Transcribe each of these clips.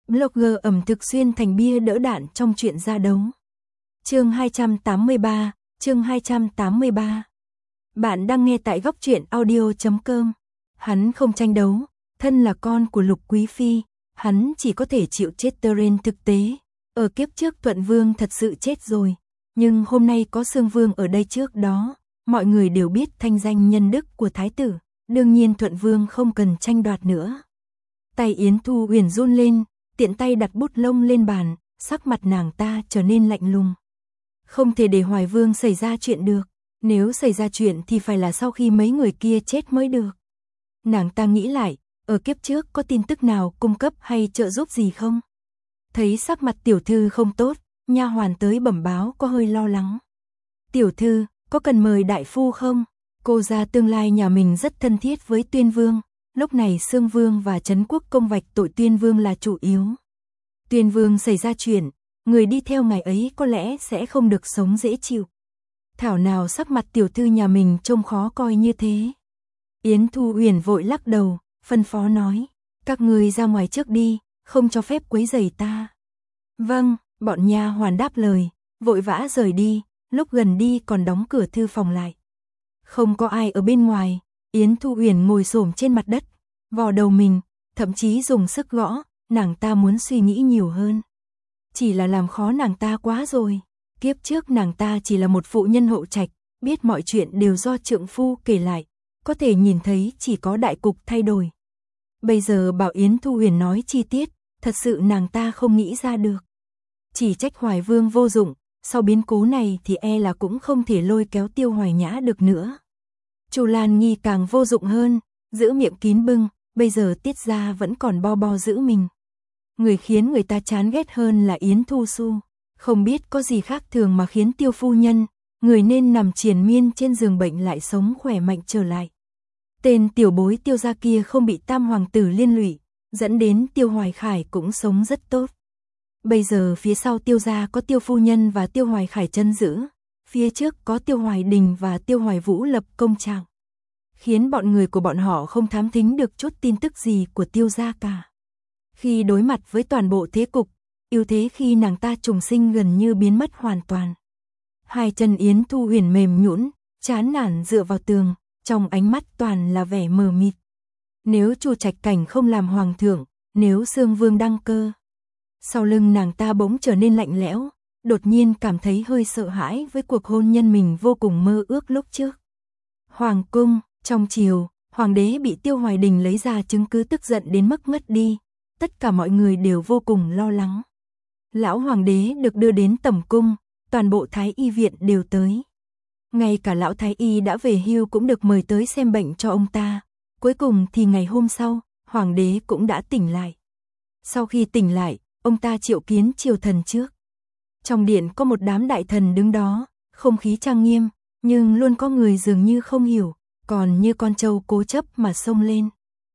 Blogger ẩm thực xuyên thành bia đỡ đạn trong chuyện ra đấu. Chương 283, chương 283. Bạn đang nghe tại góc truyện audio.com. Hắn không tranh đấu, thân là con của Lục Quý Phi, hắn chỉ có thể chịu chết trên thực tế. Ở kiếp trước Thuận Vương thật sự chết rồi, nhưng hôm nay có Sương Vương ở đây trước đó, mọi người đều biết thanh danh nhân đức của Thái tử, đương nhiên Thuận Vương không cần tranh đoạt nữa. Tay Yến Thu Huyền run lên, tiện tay đặt bút lông lên bàn, sắc mặt nàng ta trở nên lạnh lùng. Không thể để Hoài Vương xảy ra chuyện được, nếu xảy ra chuyện thì phải là sau khi mấy người kia chết mới được. Nàng ta nghĩ lại, ở kiếp trước có tin tức nào cung cấp hay trợ giúp gì không? Thấy sắc mặt tiểu thư không tốt, nha hoàn tới bẩm báo có hơi lo lắng. Tiểu thư, có cần mời đại phu không? Cô gia tương lai nhà mình rất thân thiết với Tuyên Vương, lúc này Sương Vương và Trấn Quốc công vạch tội Tuyên Vương là chủ yếu. Tuyên Vương xảy ra chuyện, người đi theo ngài ấy có lẽ sẽ không được sống dễ chịu. Thảo nào sắc mặt tiểu thư nhà mình trông khó coi như thế. Yến Thu Huyền vội lắc đầu, phân phó nói, các người ra ngoài trước đi, không cho phép quấy rầy ta. Vâng, bọn nha hoàn đáp lời, vội vã rời đi, lúc gần đi còn đóng cửa thư phòng lại. Không có ai ở bên ngoài, Yến Thu Huyền ngồi xổm trên mặt đất, vò đầu mình, thậm chí dùng sức gõ, nàng ta muốn suy nghĩ nhiều hơn. Chỉ là làm khó nàng ta quá rồi, kiếp trước nàng ta chỉ là một phụ nhân hậu trạch, biết mọi chuyện đều do trượng phu kể lại, có thể nhìn thấy chỉ có đại cục thay đổi. Bây giờ bảo Yến Thu Huyền nói chi tiết, thật sự nàng ta không nghĩ ra được. Chỉ trách Hoài Vương vô dụng, sau biến cố này thì e là cũng không thể lôi kéo Tiêu Hoài Nhã được nữa. Chu Lan Nhi càng vô dụng hơn, giữ miệng kín bưng, bây giờ Tiết gia vẫn còn bo bo giữ mình. Người khiến người ta chán ghét hơn là Yến Thu Xu, không biết có gì khác thường mà khiến Tiêu phu nhân, người nên nằm triền miên trên giường bệnh lại sống khỏe mạnh trở lại. Tên tiểu bối Tiêu gia kia không bị tam hoàng tử liên lụy, dẫn đến Tiêu Hoài Khải cũng sống rất tốt. Bây giờ phía sau Tiêu gia có Tiêu phu nhân và Tiêu Hoài Khải chân giữ, phía trước có Tiêu Hoài Đình và Tiêu Hoài Vũ lập công trạng, khiến bọn người của bọn họ không thám thính được chút tin tức gì của Tiêu gia cả. Khi đối mặt với toàn bộ thế cục, ưu thế khi nàng ta trùng sinh gần như biến mất hoàn toàn. Hai chân Yến Thu Huyền mềm nhũn, chán nản dựa vào tường, trong ánh mắt toàn là vẻ mờ mịt. Nếu Chu Trạch Cảnh không làm hoàng thượng, nếu Sương Vương đăng cơ. Sau lưng nàng ta bỗng trở nên lạnh lẽo, đột nhiên cảm thấy hơi sợ hãi với cuộc hôn nhân mình vô cùng mơ ước lúc trước. Hoàng cung, trong triều, hoàng đế bị Tiêu Hoài Đình lấy ra chứng cứ tức giận đến mức ngất đi. Tất cả mọi người đều vô cùng lo lắng. Lão hoàng đế được đưa đến tẩm cung, toàn bộ thái y viện đều tới. Ngay cả lão thái y đã về hưu cũng được mời tới xem bệnh cho ông ta. Cuối cùng thì ngày hôm sau, hoàng đế cũng đã tỉnh lại. Sau khi tỉnh lại, ông ta triệu kiến triều thần trước. Trong điện có một đám đại thần đứng đó, không khí trang nghiêm, nhưng luôn có người dường như không hiểu, còn như con trâu cố chấp mà xông lên.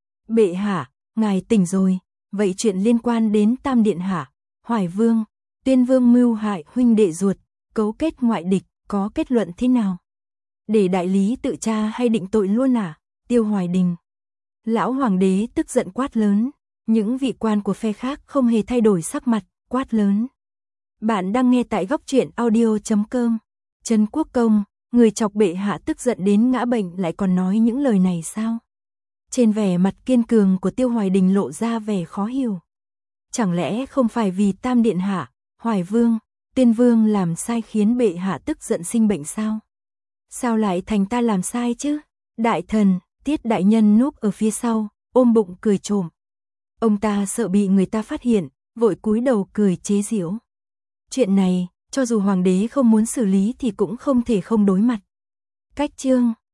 Bệ hạ, ngài tỉnh rồi. Vậy chuyện liên quan đến Tam Điện Hạ, Hoài Vương, Tuyên Vương mưu hại huynh đệ ruột, cấu kết ngoại địch, có kết luận thế nào? Để đại lý tự tra hay định tội luôn à? Tiêu Hoài Đình. Lão hoàng đế tức giận quát lớn, những vị quan của phe khác không hề thay đổi sắc mặt, quát lớn. Bạn đang nghe tại góc truyện audio.com. Trấn Quốc công, người chọc bệ hạ tức giận đến ngã bệnh lại còn nói những lời này sao? Trên vẻ mặt kiên cường của Tiêu Hoài Đình lộ ra vẻ khó hiểu. Chẳng lẽ không phải vì Tam Điện Hạ, Hoài Vương, Tuyên Vương làm sai khiến bệ hạ tức giận sinh bệnh sao? Sao lại thành ta làm sai chứ? Đại thần, Tiết đại nhân núp ở phía sau, ôm bụng cười trộm. Ông ta sợ bị người ta phát hiện, vội cúi đầu cười chế giễu. Chuyện này, cho dù hoàng đế không muốn xử lý thì cũng không thể không đối mặt. Cách chương